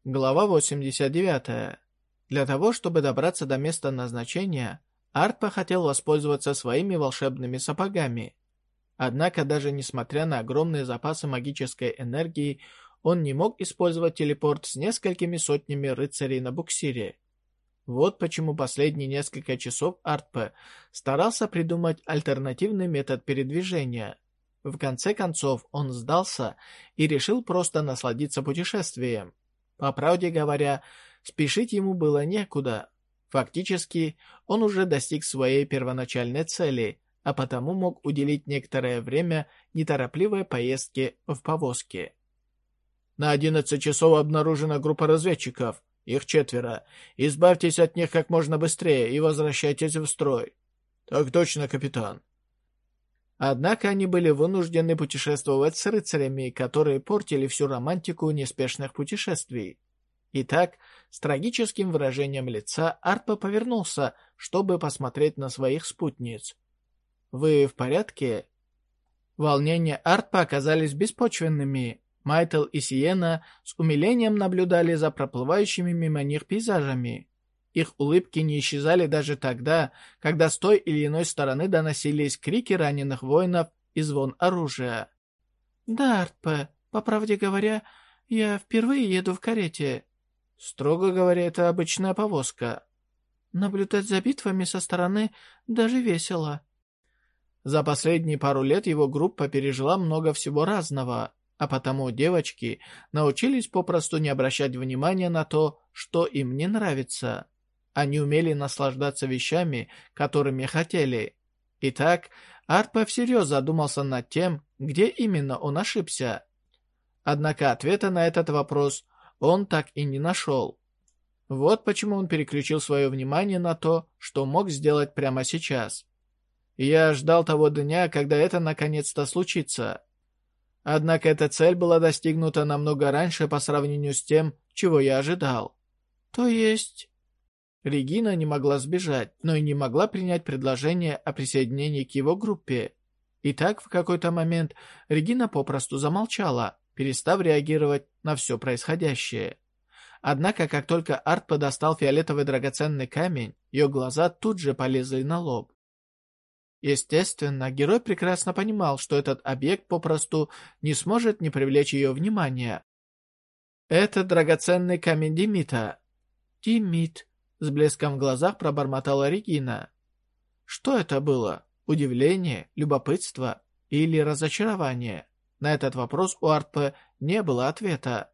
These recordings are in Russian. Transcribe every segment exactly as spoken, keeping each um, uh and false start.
Глава восемьдесят девять. Для того, чтобы добраться до места назначения, Артпа хотел воспользоваться своими волшебными сапогами. Однако, даже несмотря на огромные запасы магической энергии, он не мог использовать телепорт с несколькими сотнями рыцарей на буксире. Вот почему последние несколько часов Артпа старался придумать альтернативный метод передвижения. В конце концов, он сдался и решил просто насладиться путешествием. По правде говоря, спешить ему было некуда. Фактически, он уже достиг своей первоначальной цели, а потому мог уделить некоторое время неторопливой поездке в повозке. «На одиннадцать часов обнаружена группа разведчиков. Их четверо. Избавьтесь от них как можно быстрее и возвращайтесь в строй». «Так точно, капитан». Однако они были вынуждены путешествовать с рыцарями, которые портили всю романтику неспешных путешествий. Итак, с трагическим выражением лица Артпа повернулся, чтобы посмотреть на своих спутниц. «Вы в порядке?» Волнения Артпа оказались беспочвенными. Майтл и Сиена с умилением наблюдали за проплывающими мимо них пейзажами. Их улыбки не исчезали даже тогда, когда с той или иной стороны доносились крики раненых воинов и звон оружия. «Да, Артпа, по правде говоря, я впервые еду в карете». «Строго говоря, это обычная повозка». «Наблюдать за битвами со стороны даже весело». За последние пару лет его группа пережила много всего разного, а потому девочки научились попросту не обращать внимания на то, что им не нравится. Они умели наслаждаться вещами, которыми хотели. Итак, Артпа всерьез задумался над тем, где именно он ошибся. Однако ответа на этот вопрос он так и не нашел. Вот почему он переключил свое внимание на то, что мог сделать прямо сейчас. Я ждал того дня, когда это наконец-то случится. Однако эта цель была достигнута намного раньше по сравнению с тем, чего я ожидал. То есть... Регина не могла сбежать, но и не могла принять предложение о присоединении к его группе. Итак, в какой-то момент Регина попросту замолчала, перестав реагировать на все происходящее. Однако, как только Артпа достал фиолетовый драгоценный камень, ее глаза тут же полезли на лоб. Естественно, герой прекрасно понимал, что этот объект попросту не сможет не привлечь ее внимания. Это драгоценный камень Димита. Димит. С блеском в глазах пробормотала Регина. Что это было? Удивление, любопытство или разочарование? На этот вопрос у Артпа не было ответа.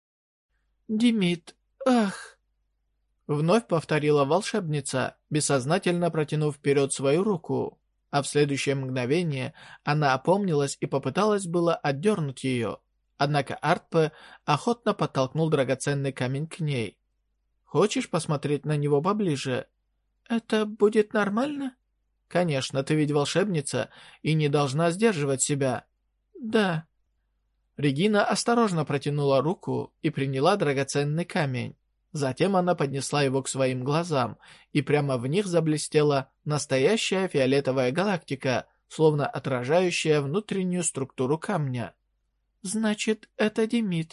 «Димит, ах!» Вновь повторила волшебница, бессознательно протянув вперед свою руку. А в следующее мгновение она опомнилась и попыталась было отдернуть ее. Однако Артпа охотно подтолкнул драгоценный камень к ней. «Хочешь посмотреть на него поближе?» «Это будет нормально?» «Конечно, ты ведь волшебница и не должна сдерживать себя». «Да». Регина осторожно протянула руку и приняла драгоценный камень. Затем она поднесла его к своим глазам, и прямо в них заблестела настоящая фиолетовая галактика, словно отражающая внутреннюю структуру камня. «Значит, это Димит».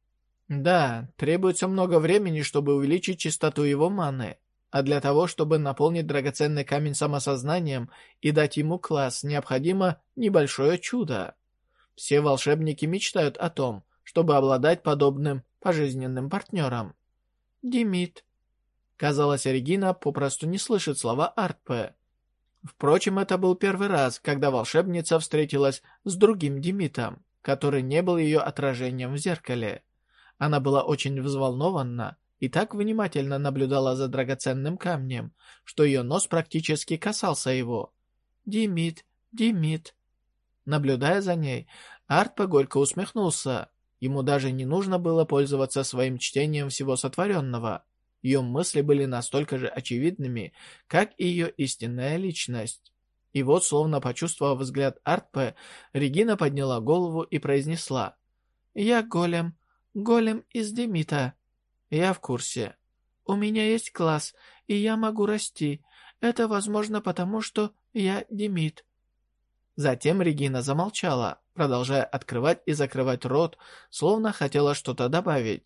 Да, требуется много времени, чтобы увеличить частоту его маны. А для того, чтобы наполнить драгоценный камень самосознанием и дать ему класс, необходимо небольшое чудо. Все волшебники мечтают о том, чтобы обладать подобным пожизненным партнером. Димит. Казалось, Регина попросту не слышит слова Артпа. Впрочем, это был первый раз, когда волшебница встретилась с другим Димитом, который не был ее отражением в зеркале. Она была очень взволнована и так внимательно наблюдала за драгоценным камнем, что ее нос практически касался его. «Димит, Димит». Наблюдая за ней, Артпа горько усмехнулся. Ему даже не нужно было пользоваться своим чтением всего сотворенного. Ее мысли были настолько же очевидными, как и ее истинная личность. И вот, словно почувствовав взгляд Артпа, Регина подняла голову и произнесла: «Я голем. Голем из Димита. Я в курсе. У меня есть класс, и я могу расти. Это возможно потому, что я Димит». Затем Регина замолчала, продолжая открывать и закрывать рот, словно хотела что-то добавить.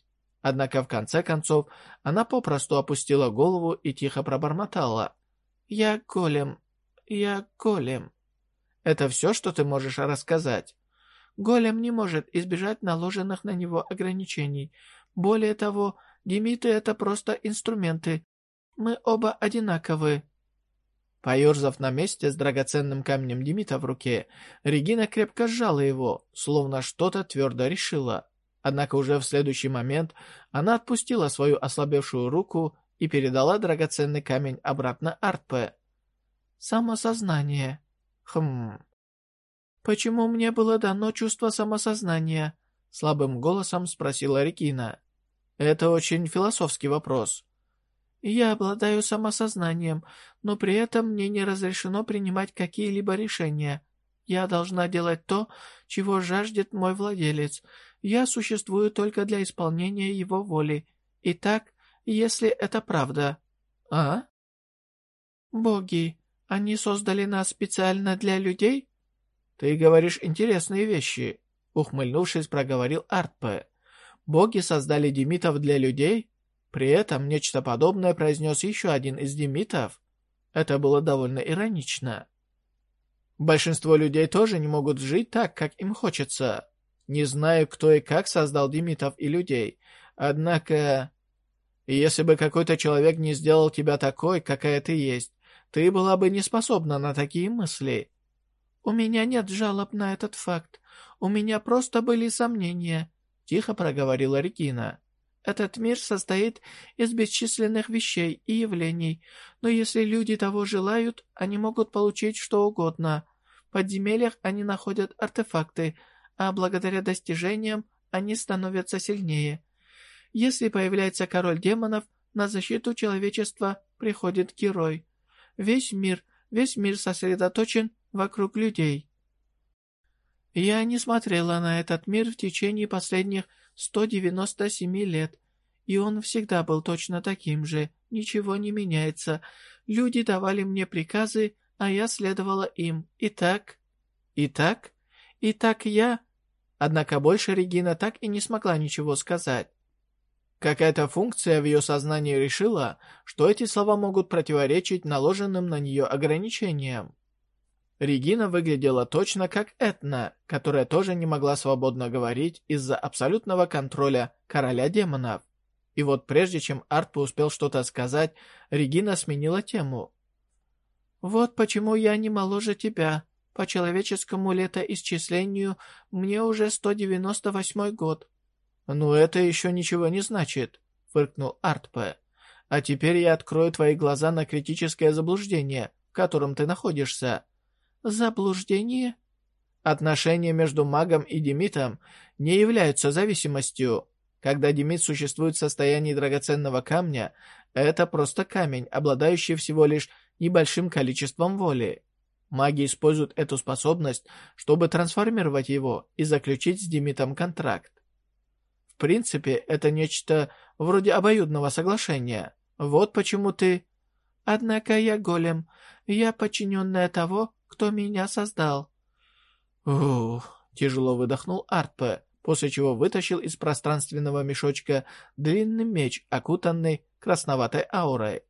Однако в конце концов она попросту опустила голову и тихо пробормотала: «Я голем, я голем». «Это все, что ты можешь рассказать?» «Голем не может избежать наложенных на него ограничений. Более того, димиты — это просто инструменты. Мы оба одинаковы». Поерзав на месте с драгоценным камнем димита в руке, Регина крепко сжала его, словно что-то твердо решила. Однако уже в следующий момент она отпустила свою ослабевшую руку и передала драгоценный камень обратно Артпе. «Самосознание. Хм... Почему мне было дано чувство самосознания?» — слабым голосом спросила Регина. «Это очень философский вопрос». «Я обладаю самосознанием, но при этом мне не разрешено принимать какие-либо решения. Я должна делать то, чего жаждет мой владелец. Я существую только для исполнения его воли. Итак, если это правда...» «А?» «Боги, они создали нас специально для людей?» «Ты говоришь интересные вещи», — ухмыльнувшись, проговорил Артпе. «Боги создали димитов для людей?» При этом нечто подобное произнес еще один из димитов. Это было довольно иронично. Большинство людей тоже не могут жить так, как им хочется. Не знаю, кто и как создал димитов и людей. Однако, если бы какой-то человек не сделал тебя такой, какая ты есть, ты была бы не способна на такие мысли. «У меня нет жалоб на этот факт. У меня просто были сомнения», — тихо проговорила Регина. «Этот мир состоит из бесчисленных вещей и явлений, но если люди того желают, они могут получить что угодно. В подземельях они находят артефакты, а благодаря достижениям они становятся сильнее. Если появляется король демонов, на защиту человечества приходит герой. Весь мир, весь мир сосредоточен вокруг людей. Я не смотрела на этот мир в течение последних ста девяноста семи лет, и он всегда был точно таким же, ничего не меняется. Люди давали мне приказы, а я следовала им. И так, и так, и так я...» Однако больше Регина так и не смогла ничего сказать. Какая-то функция в ее сознании решила, что эти слова могут противоречить наложенным на нее ограничениям. Регина выглядела точно как Этна, которая тоже не могла свободно говорить из-за абсолютного контроля короля демонов. И вот прежде чем Артпе успел что-то сказать, Регина сменила тему. «Вот почему я не моложе тебя. По человеческому летоисчислению мне уже сто девяносто восьмой год». «Ну это еще ничего не значит», — фыркнул Артпе. «А теперь я открою твои глаза на критическое заблуждение, в котором ты находишься». «Заблуждение?» Отношения между магом и димитом не являются зависимостью. Когда димит существует в состоянии драгоценного камня, это просто камень, обладающий всего лишь небольшим количеством воли. Маги используют эту способность, чтобы трансформировать его и заключить с димитом контракт. В принципе, это нечто вроде обоюдного соглашения. Вот почему ты... «Однако я голем. Я подчиненная того, кто меня создал». «Ух», — тяжело выдохнул Артпе, после чего вытащил из пространственного мешочка длинный меч, окутанный красноватой аурой.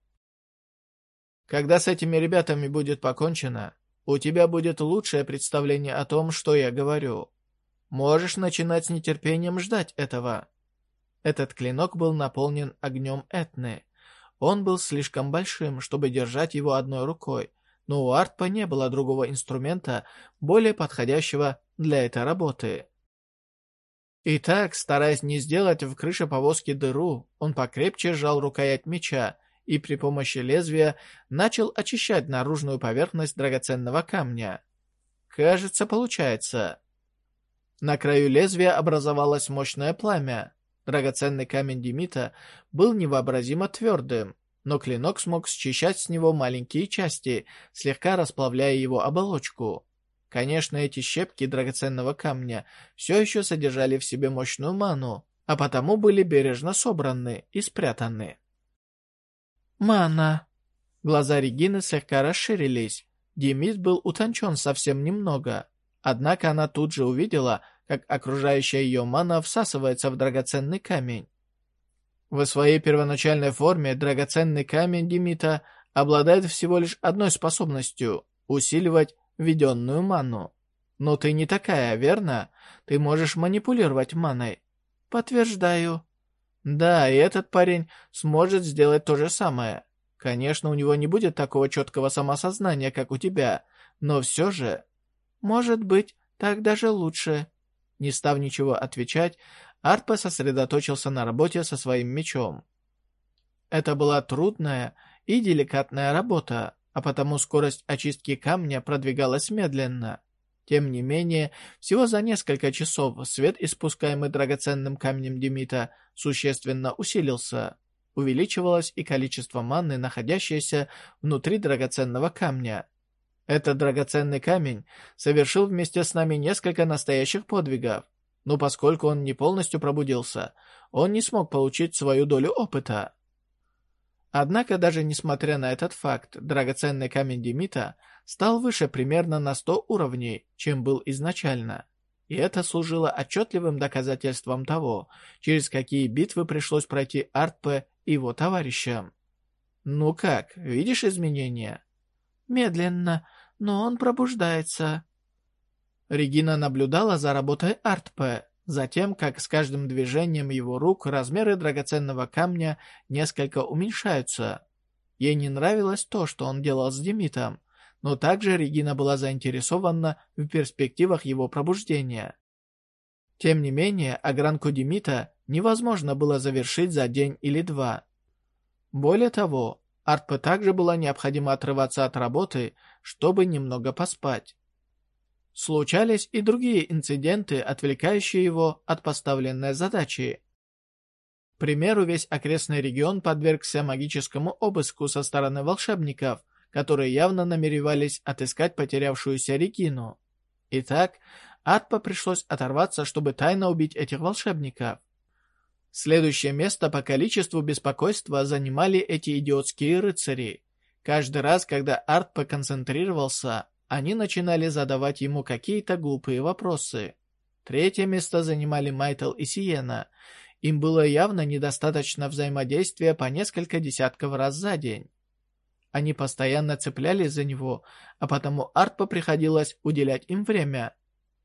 «Когда с этими ребятами будет покончено, у тебя будет лучшее представление о том, что я говорю. Можешь начинать с нетерпением ждать этого». Этот клинок был наполнен огнем Этны. Он был слишком большим, чтобы держать его одной рукой, но у Артпе не было другого инструмента, более подходящего для этой работы. Итак, стараясь не сделать в крыше повозки дыру, он покрепче сжал рукоять меча и при помощи лезвия начал очищать наружную поверхность драгоценного камня. Кажется, получается. На краю лезвия образовалось мощное пламя. Драгоценный камень димита был невообразимо твердым, но клинок смог счищать с него маленькие части, слегка расплавляя его оболочку. Конечно, эти щепки драгоценного камня все еще содержали в себе мощную ману, а потому были бережно собраны и спрятаны. Мана. Глаза Регины слегка расширились. Димит был утончен совсем немного. Однако она тут же увидела, как окружающая ее мана всасывается в драгоценный камень. В своей первоначальной форме драгоценный камень Димита обладает всего лишь одной способностью — усиливать введенную ману. Но ты не такая, верно? Ты можешь манипулировать маной. Подтверждаю. Да, и этот парень сможет сделать то же самое. Конечно, у него не будет такого четкого самосознания, как у тебя, но все же... Может быть, так даже лучше. Не став ничего отвечать, Артпа сосредоточился на работе со своим мечом. Это была трудная и деликатная работа, а потому скорость очистки камня продвигалась медленно. Тем не менее, всего за несколько часов свет, испускаемый драгоценным камнем Димита, существенно усилился. Увеличивалось и количество маны, находящееся внутри драгоценного камня. Этот драгоценный камень совершил вместе с нами несколько настоящих подвигов, но поскольку он не полностью пробудился, он не смог получить свою долю опыта. Однако, даже несмотря на этот факт, драгоценный камень Димита стал выше примерно на сто уровней, чем был изначально. И это служило отчетливым доказательством того, через какие битвы пришлось пройти Артпе и его товарищам. Ну как, видишь изменения? Медленно, но он пробуждается. Регина наблюдала за работой Артпе, затем, как с каждым движением его рук размеры драгоценного камня несколько уменьшаются. Ей не нравилось то, что он делал с Димитом, но также Регина была заинтересована в перспективах его пробуждения. Тем не менее, огранку Димита невозможно было завершить за день или два. Более того, Артпе также было необходимо отрываться от работы, чтобы немного поспать. Случались и другие инциденты, отвлекающие его от поставленной задачи. К примеру, весь окрестный регион подвергся магическому обыску со стороны волшебников, которые явно намеревались отыскать потерявшуюся Регину. Итак, Артпе пришлось оторваться, чтобы тайно убить этих волшебников. Следующее место по количеству беспокойства занимали эти идиотские рыцари. Каждый раз, когда Артпе концентрировался, они начинали задавать ему какие-то глупые вопросы. Третье место занимали Майтл и Сиена. Им было явно недостаточно взаимодействия по несколько десятков раз за день. Они постоянно цеплялись за него, а потому Артпе приходилось уделять им время.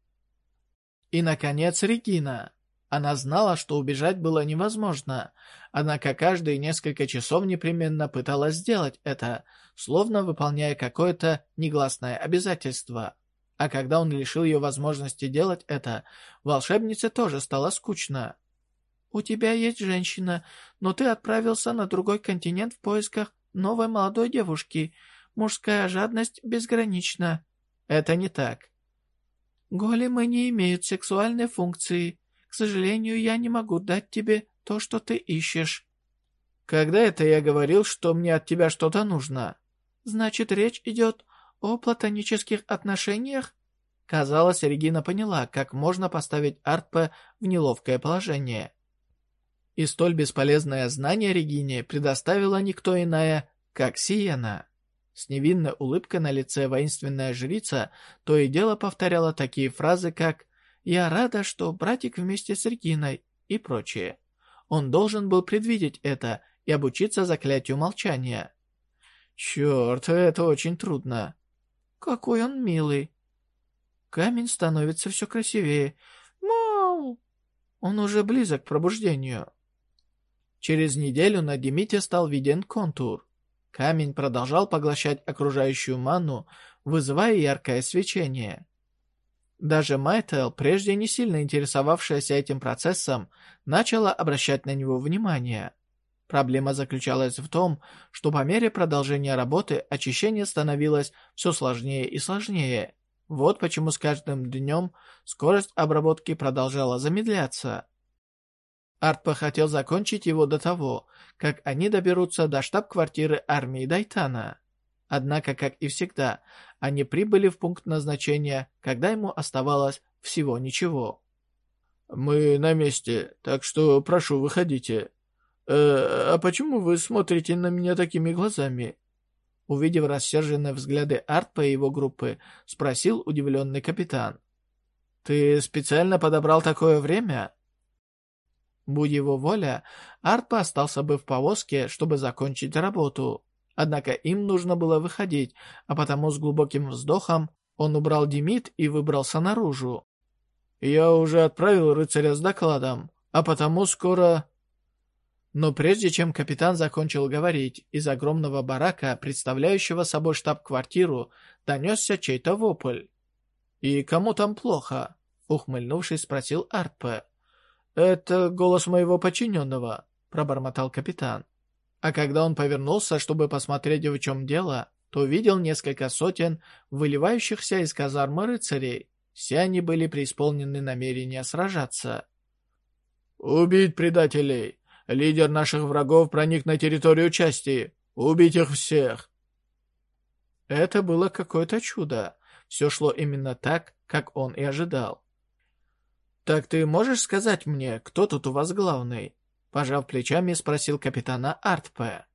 И, наконец, Регина. Она знала, что убежать было невозможно, однако каждые несколько часов непременно пыталась сделать это, словно выполняя какое-то негласное обязательство. А когда он лишил ее возможности делать это, волшебнице тоже стало скучно. «У тебя есть женщина, но ты отправился на другой континент в поисках новой молодой девушки. Мужская жадность безгранична». Это не так. «Големы не имеют сексуальной функции. К сожалению, я не могу дать тебе то, что ты ищешь». «Когда это я говорил, что мне от тебя что-то нужно?» «Значит, речь идет о платонических отношениях?» Казалось, Регина поняла, как можно поставить Артпе в неловкое положение. И столь бесполезное знание Регине предоставила никто иная, как Сиена. С невинной улыбкой на лице воинственная жрица то и дело повторяла такие фразы, как «Я рада, что братик вместе с Региной» и прочее. Он должен был предвидеть это и обучиться заклятию молчания. Черт, это очень трудно. Какой он милый. Камень становится все красивее. Мау! Он уже близок к пробуждению. Через неделю на Димите стал виден контур. Камень продолжал поглощать окружающую ману, вызывая яркое свечение. Даже Майтл, прежде не сильно интересовавшаяся этим процессом, начала обращать на него внимание. Проблема заключалась в том, что по мере продолжения работы очищение становилось все сложнее и сложнее. Вот почему с каждым днем скорость обработки продолжала замедляться. Артпе хотел закончить его до того, как они доберутся до штаб-квартиры армии Дайтана. Однако, как и всегда, они прибыли в пункт назначения, когда ему оставалось всего ничего. «Мы на месте, так что прошу, выходите. Э, а почему вы смотрите на меня такими глазами?» Увидев рассерженные взгляды Артпе и его группы, спросил удивленный капитан. «Ты специально подобрал такое время?» Будь его воля, Артпа остался бы в повозке, чтобы закончить работу. Однако им нужно было выходить, а потому с глубоким вздохом он убрал димит и выбрался наружу. «Я уже отправил рыцаря с докладом, а потому скоро...» Но прежде чем капитан закончил говорить, из огромного барака, представляющего собой штаб-квартиру, донесся чей-то вопль. «И кому там плохо?» — ухмыльнувшись, спросил Артпе. «Это голос моего подчиненного», — пробормотал капитан. А когда он повернулся, чтобы посмотреть, в чем дело, то увидел несколько сотен выливающихся из казармы рыцарей. Все они были преисполнены намерения сражаться. «Убить предателей! Лидер наших врагов проник на территорию части! Убить их всех!» Это было какое-то чудо. Все шло именно так, как он и ожидал. «Так ты можешь сказать мне, кто тут у вас главный?» Пожав плечами, спросил капитана Артпе.